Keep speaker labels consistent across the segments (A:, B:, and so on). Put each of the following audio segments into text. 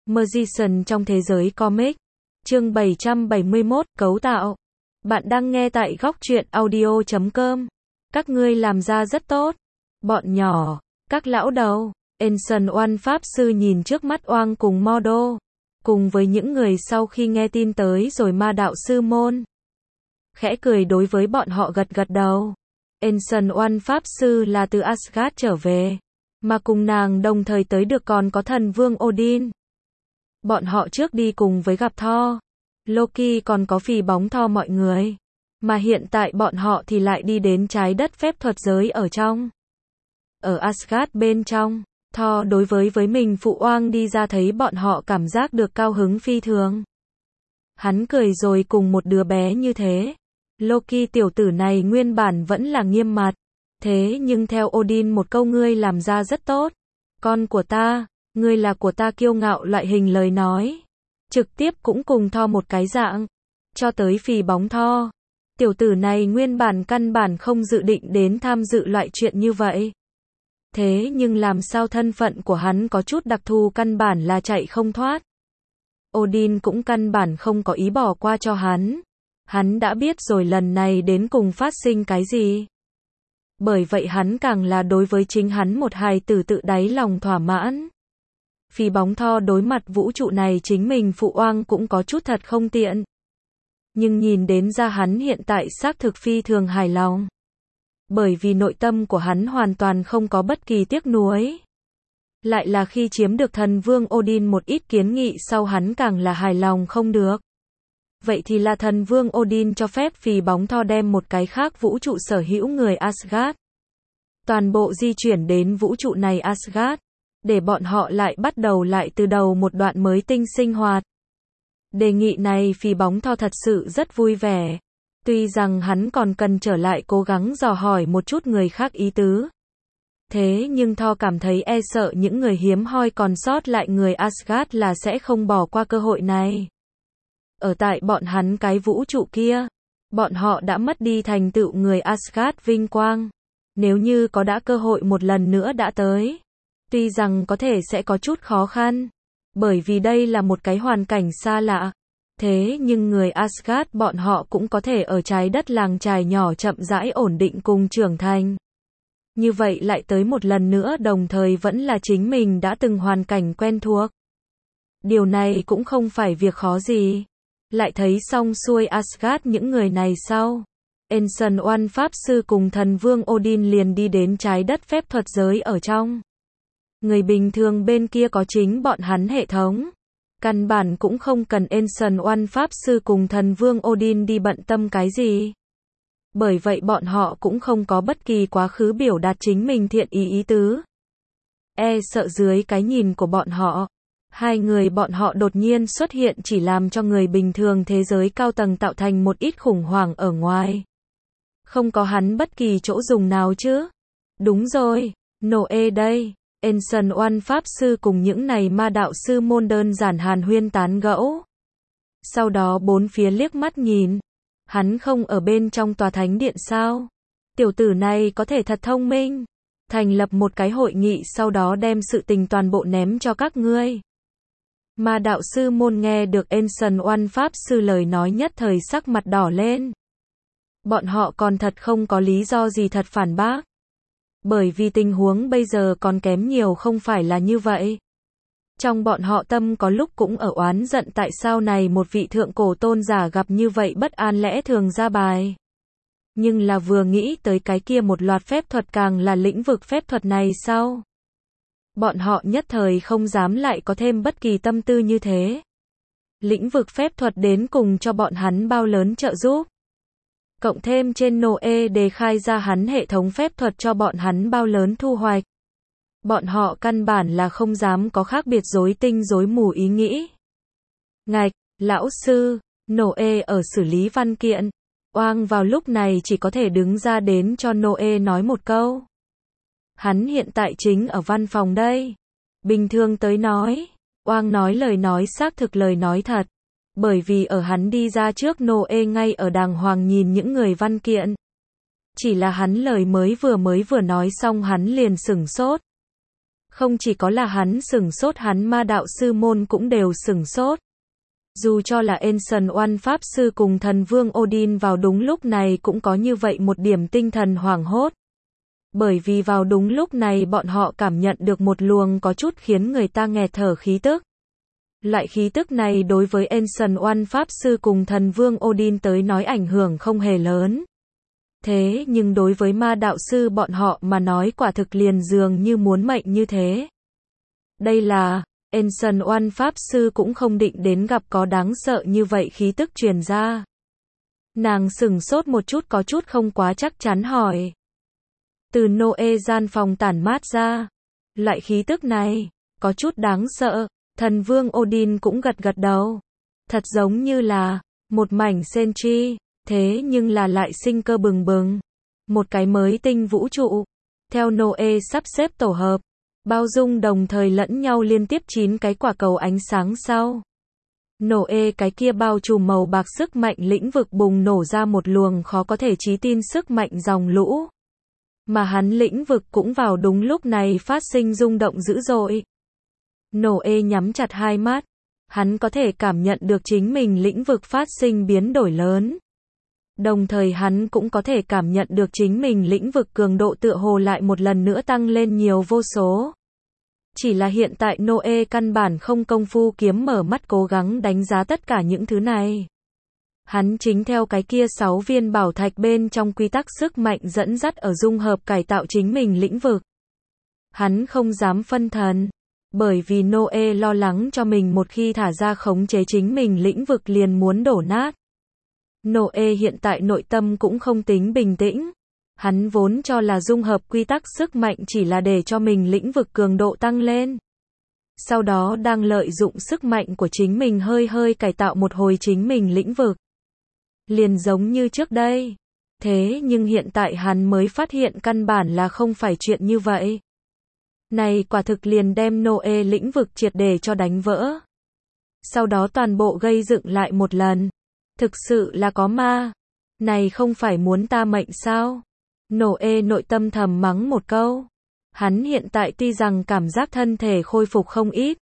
A: Magician trong thế giới comic. Chương 771, cấu tạo. Bạn đang nghe tại góc truyện audio.com. Các ngươi làm ra rất tốt. Bọn nhỏ, các lão đầu, Ancient One Pháp Sư nhìn trước mắt Oang cùng Mordo, cùng với những người sau khi nghe tin tới rồi ma đạo sư môn. Khẽ cười đối với bọn họ gật gật đầu. Ancient One Pháp Sư là từ Asgard trở về, mà cùng nàng đồng thời tới được còn có thần vương Odin. Bọn họ trước đi cùng với gặp Thor, Loki còn có phì bóng Thor mọi người. Mà hiện tại bọn họ thì lại đi đến trái đất phép thuật giới ở trong. Ở Asgard bên trong, Thor đối với mình phụ oang đi ra thấy bọn họ cảm giác được cao hứng phi thường. Hắn cười rồi cùng một đứa bé như thế. Loki tiểu tử này nguyên bản vẫn là nghiêm mặt. Thế nhưng theo Odin một câu ngươi làm ra rất tốt. Con của ta, ngươi là của ta kiêu ngạo loại hình lời nói. Trực tiếp cũng cùng Thor một cái dạng. Cho tới phì bóng Thor. Tiểu tử này nguyên bản căn bản không dự định đến tham dự loại chuyện như vậy. Thế nhưng làm sao thân phận của hắn có chút đặc thù căn bản là chạy không thoát. Odin cũng căn bản không có ý bỏ qua cho hắn. Hắn đã biết rồi lần này đến cùng phát sinh cái gì. Bởi vậy hắn càng là đối với chính hắn một hài tử tự đáy lòng thỏa mãn. Phì bóng Thor đối mặt vũ trụ này chính mình phụ oang cũng có chút thật không tiện. Nhưng nhìn đến ra hắn hiện tại xác thực phi thường hài lòng. Bởi vì nội tâm của hắn hoàn toàn không có bất kỳ tiếc nuối. Lại là khi chiếm được thần vương Odin một ít kiến nghị sau hắn càng là hài lòng không được. Vậy thì là thần vương Odin cho phép phì bóng Thor đem một cái khác vũ trụ sở hữu người Asgard. Toàn bộ di chuyển đến vũ trụ này Asgard. Để bọn họ lại bắt đầu lại từ đầu một đoạn mới tinh sinh hoạt. Đề nghị này phì bóng Thor thật sự rất vui vẻ. Tuy rằng hắn còn cần trở lại cố gắng dò hỏi một chút người khác ý tứ. Thế nhưng Thor cảm thấy e sợ những người hiếm hoi còn sót lại người Asgard là sẽ không bỏ qua cơ hội này. Ở tại bọn hắn cái vũ trụ kia, bọn họ đã mất đi thành tựu người Asgard vinh quang. Nếu như có đã cơ hội một lần nữa đã tới, tuy rằng có thể sẽ có chút khó khăn, bởi vì đây là một cái hoàn cảnh xa lạ. Thế nhưng người Asgard bọn họ cũng có thể ở trái đất làng trài nhỏ chậm rãi ổn định cùng trưởng thành. Như vậy lại tới một lần nữa đồng thời vẫn là chính mình đã từng hoàn cảnh quen thuộc. Điều này cũng không phải việc khó gì. Lại thấy xong xuôi Asgard những người này sau. Ancient One Pháp Sư cùng thần vương Odin liền đi đến trái đất phép thuật giới ở trong. Người bình thường bên kia có chính bọn hắn hệ thống. Căn bản cũng không cần Ancient One Pháp Sư cùng thần vương Odin đi bận tâm cái gì. Bởi vậy bọn họ cũng không có bất kỳ quá khứ biểu đạt chính mình thiện ý tứ. E sợ dưới cái nhìn của bọn họ, hai người bọn họ đột nhiên xuất hiện chỉ làm cho người bình thường thế giới cao tầng tạo thành một ít khủng hoảng ở ngoài. Không có hắn bất kỳ chỗ dùng nào chứ. Đúng rồi, Noe đây. Ancient One Pháp Sư cùng những này ma đạo sư môn đơn giản hàn huyên tán gẫu. Sau đó bốn phía liếc mắt nhìn. Hắn không ở bên trong tòa thánh điện sao? Tiểu tử này có thể thật thông minh. Thành lập một cái hội nghị sau đó đem sự tình toàn bộ ném cho các ngươi. Ma đạo sư môn nghe được Ancient One Pháp Sư lời nói nhất thời sắc mặt đỏ lên. Bọn họ còn thật không có lý do gì thật phản bác. Bởi vì tình huống bây giờ còn kém nhiều không phải là như vậy. Trong bọn họ tâm có lúc cũng ở oán giận tại sao này một vị thượng cổ tôn giả gặp như vậy bất an lẽ thường ra bài. Nhưng là vừa nghĩ tới cái kia một loạt phép thuật càng là lĩnh vực phép thuật này sau. Bọn họ nhất thời không dám lại có thêm bất kỳ tâm tư như thế. Lĩnh vực phép thuật đến cùng cho bọn hắn bao lớn trợ giúp. Cộng thêm trên Noe đề khai ra hắn hệ thống phép thuật cho bọn hắn bao lớn thu hoạch. Bọn họ căn bản là không dám có khác biệt rối tinh rối mù ý nghĩ. Ngạch, lão sư, Noe ở xử lý văn kiện. Oang vào lúc này chỉ có thể đứng ra đến cho Noe nói một câu. Hắn hiện tại chính ở văn phòng đây. Bình thường tới nói, Oang nói lời nói xác thực lời nói thật. Bởi vì ở hắn đi ra trước Noe ngay ở đàng hoàng nhìn những người văn kiện. Chỉ là hắn lời mới vừa nói xong hắn liền sửng sốt. Không chỉ có là hắn sửng sốt, hắn ma đạo sư môn cũng đều sửng sốt. Dù cho là Ancient One Pháp Sư cùng thần vương Odin vào đúng lúc này cũng có như vậy một điểm tinh thần hoảng hốt. Bởi vì vào đúng lúc này bọn họ cảm nhận được một luồng có chút khiến người ta nghẹt thở khí tức. Loại khí tức này đối với Ancient One Pháp Sư cùng thần vương Odin tới nói ảnh hưởng không hề lớn. Thế nhưng đối với ma đạo sư bọn họ mà nói quả thực liền dường như muốn mệnh như thế. Đây là, Ancient One Pháp Sư cũng không định đến gặp có đáng sợ như vậy khí tức truyền ra. Nàng sửng sốt một chút, có chút không quá chắc chắn hỏi. Từ Noe gian phòng tản mát ra. Loại khí tức này, có chút đáng sợ. Thần vương Odin cũng gật gật đầu. Thật giống như là một mảnh Senchi, thế nhưng là lại sinh cơ bừng bừng. Một cái mới tinh vũ trụ. Theo Noe sắp xếp tổ hợp, bao dung đồng thời lẫn nhau liên tiếp 9 cái quả cầu ánh sáng sau. Noe cái kia bao trùm màu bạc sức mạnh lĩnh vực bùng nổ ra một luồng khó có thể trí tin sức mạnh dòng lũ. Mà hắn lĩnh vực cũng vào đúng lúc này phát sinh rung động dữ dội. Noe nhắm chặt hai mắt. Hắn có thể cảm nhận được chính mình lĩnh vực phát sinh biến đổi lớn. Đồng thời hắn cũng có thể cảm nhận được chính mình lĩnh vực cường độ tựa hồ lại một lần nữa tăng lên nhiều vô số. Chỉ là hiện tại Noe căn bản không công phu kiếm mở mắt cố gắng đánh giá tất cả những thứ này. Hắn chính theo cái kia 6 viên bảo thạch bên trong quy tắc sức mạnh dẫn dắt ở dung hợp cải tạo chính mình lĩnh vực. Hắn không dám phân thần, bởi vì Noe lo lắng cho mình một khi thả ra khống chế chính mình lĩnh vực liền muốn đổ nát. Noe hiện tại nội tâm cũng không tính bình tĩnh. Hắn vốn cho là dung hợp quy tắc sức mạnh chỉ là để cho mình lĩnh vực cường độ tăng lên. Sau đó đang lợi dụng sức mạnh của chính mình hơi hơi cải tạo một hồi chính mình lĩnh vực. Liền giống như trước đây. Thế nhưng hiện tại hắn mới phát hiện căn bản là không phải chuyện như vậy. Này quả thực liền đem Noe lĩnh vực triệt để cho đánh vỡ. Sau đó toàn bộ gây dựng lại một lần. Thực sự là có ma. Này không phải muốn ta mệnh sao? Noe nội tâm thầm mắng một câu. Hắn hiện tại tuy rằng cảm giác thân thể khôi phục không ít.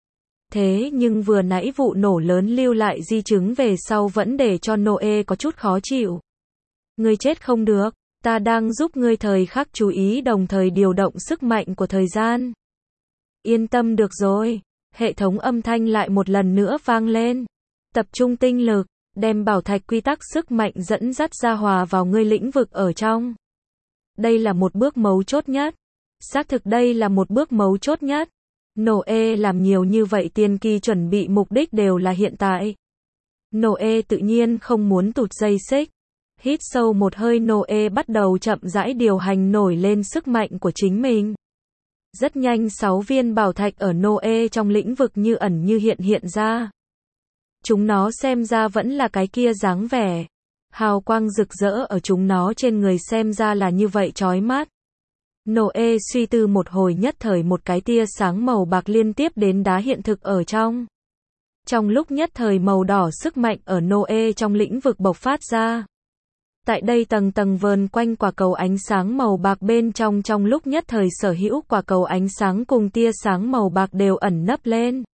A: Thế nhưng vừa nãy vụ nổ lớn lưu lại di chứng về sau vẫn để cho Noe có chút khó chịu. Ngươi chết không được, ta đang giúp ngươi thời khắc chú ý đồng thời điều động sức mạnh của thời gian. Yên tâm được rồi, hệ thống âm thanh lại một lần nữa vang lên. Tập trung tinh lực, đem bảo thạch quy tắc sức mạnh dẫn dắt ra hòa vào ngươi lĩnh vực ở trong. Đây là một bước mấu chốt nhất. Xác thực đây là một bước mấu chốt nhất. Noe làm nhiều như vậy tiên kỳ chuẩn bị mục đích đều là hiện tại. Noe tự nhiên không muốn tụt dây xích. Hít sâu một hơi, Noe bắt đầu chậm rãi điều hành nổi lên sức mạnh của chính mình. Rất nhanh 6 viên bảo thạch ở Noe trong lĩnh vực như ẩn như hiện ra. Chúng nó xem ra vẫn là cái kia dáng vẻ. Hào quang rực rỡ ở chúng nó trên người xem ra là như vậy chói mắt. Noe suy tư một hồi nhất thời một cái tia sáng màu bạc liên tiếp đến đá hiện thực ở trong. Trong lúc nhất thời màu đỏ sức mạnh ở Noe trong lĩnh vực bộc phát ra. Tại đây tầng tầng vờn quanh quả cầu ánh sáng màu bạc bên trong lúc nhất thời sở hữu quả cầu ánh sáng cùng tia sáng màu bạc đều ẩn nấp lên.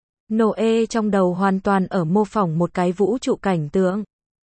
A: Noe trong đầu hoàn toàn ở mô phỏng một cái vũ trụ cảnh tượng.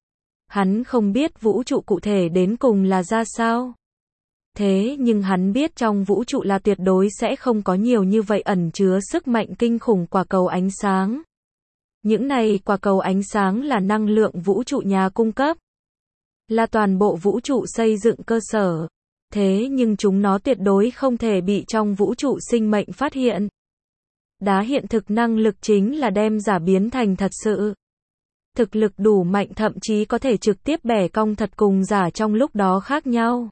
A: Hắn không biết vũ trụ cụ thể đến cùng là ra sao. Thế nhưng hắn biết trong vũ trụ là tuyệt đối sẽ không có nhiều như vậy ẩn chứa sức mạnh kinh khủng quả cầu ánh sáng. Những này quả cầu ánh sáng là năng lượng vũ trụ nhà cung cấp. Là toàn bộ vũ trụ xây dựng cơ sở. Thế nhưng chúng nó tuyệt đối không thể bị trong vũ trụ sinh mệnh phát hiện. Đá hiện thực năng lực chính là đem giả biến thành thật sự. Thực lực đủ mạnh thậm chí có thể trực tiếp bẻ cong thật cùng giả trong lúc đó khác nhau.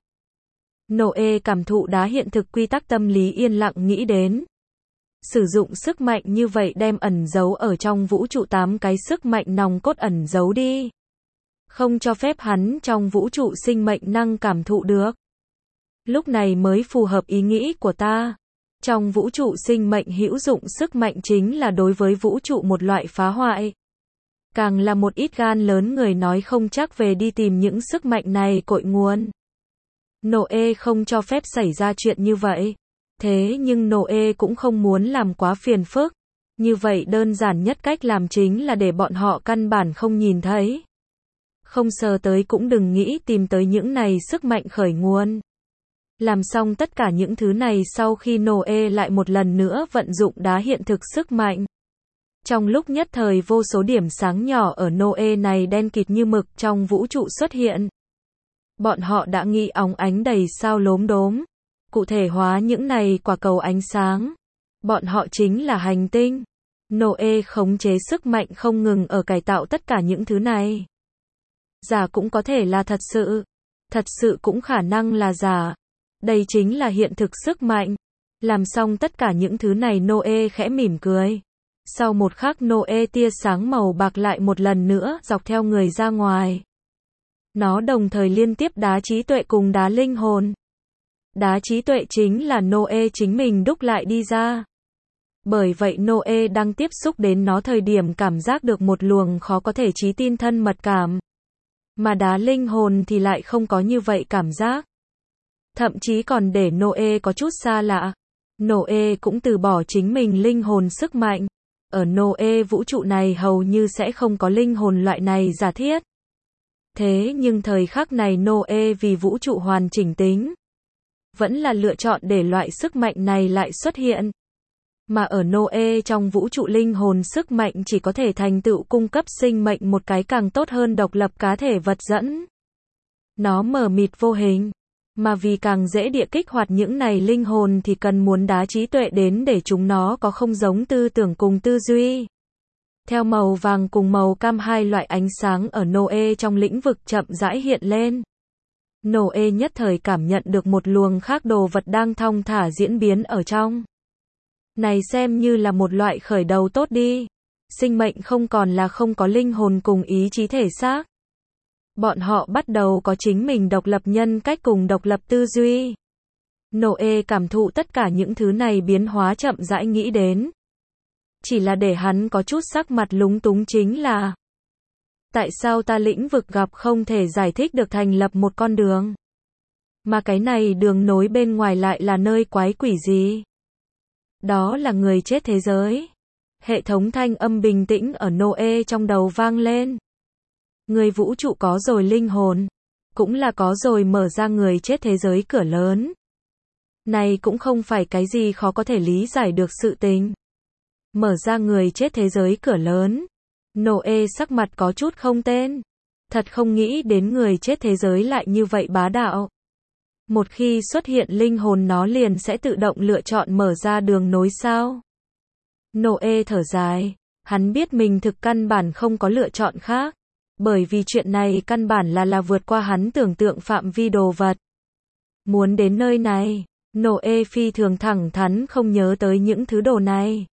A: Noe cảm thụ đá hiện thực quy tắc tâm lý yên lặng nghĩ đến. Sử dụng sức mạnh như vậy đem ẩn giấu ở trong vũ trụ 8 cái sức mạnh nòng cốt ẩn giấu đi. Không cho phép hắn trong vũ trụ sinh mệnh năng cảm thụ được. Lúc này mới phù hợp ý nghĩ của ta. Trong vũ trụ sinh mệnh hữu dụng sức mạnh chính là đối với vũ trụ một loại phá hoại. Càng là một ít gan lớn người nói không chắc về đi tìm những sức mạnh này cội nguồn. Noe không cho phép xảy ra chuyện như vậy. Thế nhưng Noe cũng không muốn làm quá phiền phức. Như vậy đơn giản nhất cách làm chính là để bọn họ căn bản không nhìn thấy. Không sờ tới cũng đừng nghĩ tìm tới những này sức mạnh khởi nguồn. Làm xong tất cả những thứ này sau khi Noe lại một lần nữa vận dụng đá hiện thực sức mạnh. Trong lúc nhất thời vô số điểm sáng nhỏ ở Noe này đen kịt như mực trong vũ trụ xuất hiện. Bọn họ đã nghĩ óng ánh đầy sao lốm đốm. Cụ thể hóa những này quả cầu ánh sáng. Bọn họ chính là hành tinh. Noe khống chế sức mạnh không ngừng ở cải tạo tất cả những thứ này. Giả cũng có thể là thật sự cũng khả năng là giả. Đây chính là hiện thực sức mạnh. Làm xong tất cả những thứ này Noe khẽ mỉm cười. Sau một khắc Noe tia sáng màu bạc lại một lần nữa dọc theo người ra ngoài. Nó đồng thời liên tiếp đá trí tuệ cùng đá linh hồn. Đá trí tuệ chính là Noe chính mình đúc lại đi ra. Bởi vậy Noe đang tiếp xúc đến nó thời điểm cảm giác được một luồng khó có thể trí tin thân mật cảm. Mà đá linh hồn thì lại không có như vậy cảm giác. Thậm chí còn để Noe có chút xa lạ. Noe cũng từ bỏ chính mình linh hồn sức mạnh. Ở Noe vũ trụ này hầu như sẽ không có linh hồn loại này giả thiết. Thế nhưng thời khắc này Noe vì vũ trụ hoàn chỉnh tính. Vẫn là lựa chọn để loại sức mạnh này lại xuất hiện. Mà ở Noe trong vũ trụ linh hồn sức mạnh chỉ có thể thành tựu cung cấp sinh mệnh một cái càng tốt hơn độc lập cá thể vật dẫn. Nó mờ mịt vô hình. Mà vì càng dễ địa kích hoạt những này linh hồn thì cần muốn đá trí tuệ đến để chúng nó có không giống tư tưởng cùng tư duy. Theo màu vàng cùng màu cam hai loại ánh sáng ở Noe trong lĩnh vực chậm rãi hiện lên. Noe nhất thời cảm nhận được một luồng khác đồ vật đang thong thả diễn biến ở trong. Này xem như là một loại khởi đầu tốt đi. Sinh mệnh không còn là không có linh hồn cùng ý chí thể xác. Bọn họ bắt đầu có chính mình độc lập nhân cách cùng độc lập tư duy. Noe cảm thụ tất cả những thứ này biến hóa chậm rãi nghĩ đến. Chỉ là để hắn có chút sắc mặt lúng túng chính là tại sao ta lĩnh vực gặp không thể giải thích được thành lập một con đường. Mà cái này đường nối bên ngoài lại là nơi quái quỷ gì? Đó là người chết thế giới. Hệ thống thanh âm bình tĩnh ở Noe trong đầu vang lên. Người vũ trụ có rồi linh hồn. Cũng là có rồi mở ra người chết thế giới cửa lớn. Này cũng không phải cái gì khó có thể lý giải được sự tình. Mở ra người chết thế giới cửa lớn. Noe sắc mặt có chút không tên. Thật không nghĩ đến người chết thế giới lại như vậy bá đạo. Một khi xuất hiện linh hồn nó liền sẽ tự động lựa chọn mở ra đường nối sao. Noe thở dài. Hắn biết mình thực căn bản không có lựa chọn khác. Bởi vì chuyện này căn bản là vượt qua hắn tưởng tượng phạm vi đồ vật. Muốn đến nơi này, Noe phi thường thẳng thắn không nhớ tới những thứ đồ này.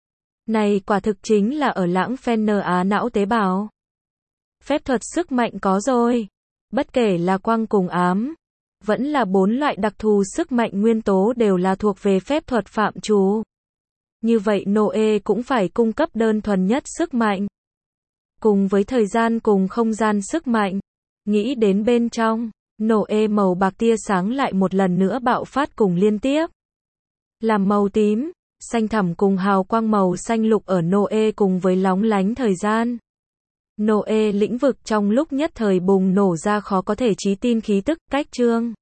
A: Này quả thực chính là ở lãng phí á não tế bào. Phép thuật sức mạnh có rồi. Bất kể là quang cùng ám. Vẫn là 4 loại đặc thù sức mạnh nguyên tố đều là thuộc về phép thuật phạm trù. Như vậy Noe cũng phải cung cấp đơn thuần nhất sức mạnh. Cùng với thời gian cùng không gian sức mạnh. Nghĩ đến bên trong, Noe màu bạc tia sáng lại một lần nữa bạo phát cùng liên tiếp. Làm màu tím, xanh thẳm cùng hào quang màu xanh lục ở Noe cùng với lóng lánh thời gian. Noe lĩnh vực trong lúc nhất thời bùng nổ ra khó có thể trí tin khí tức, cách trương.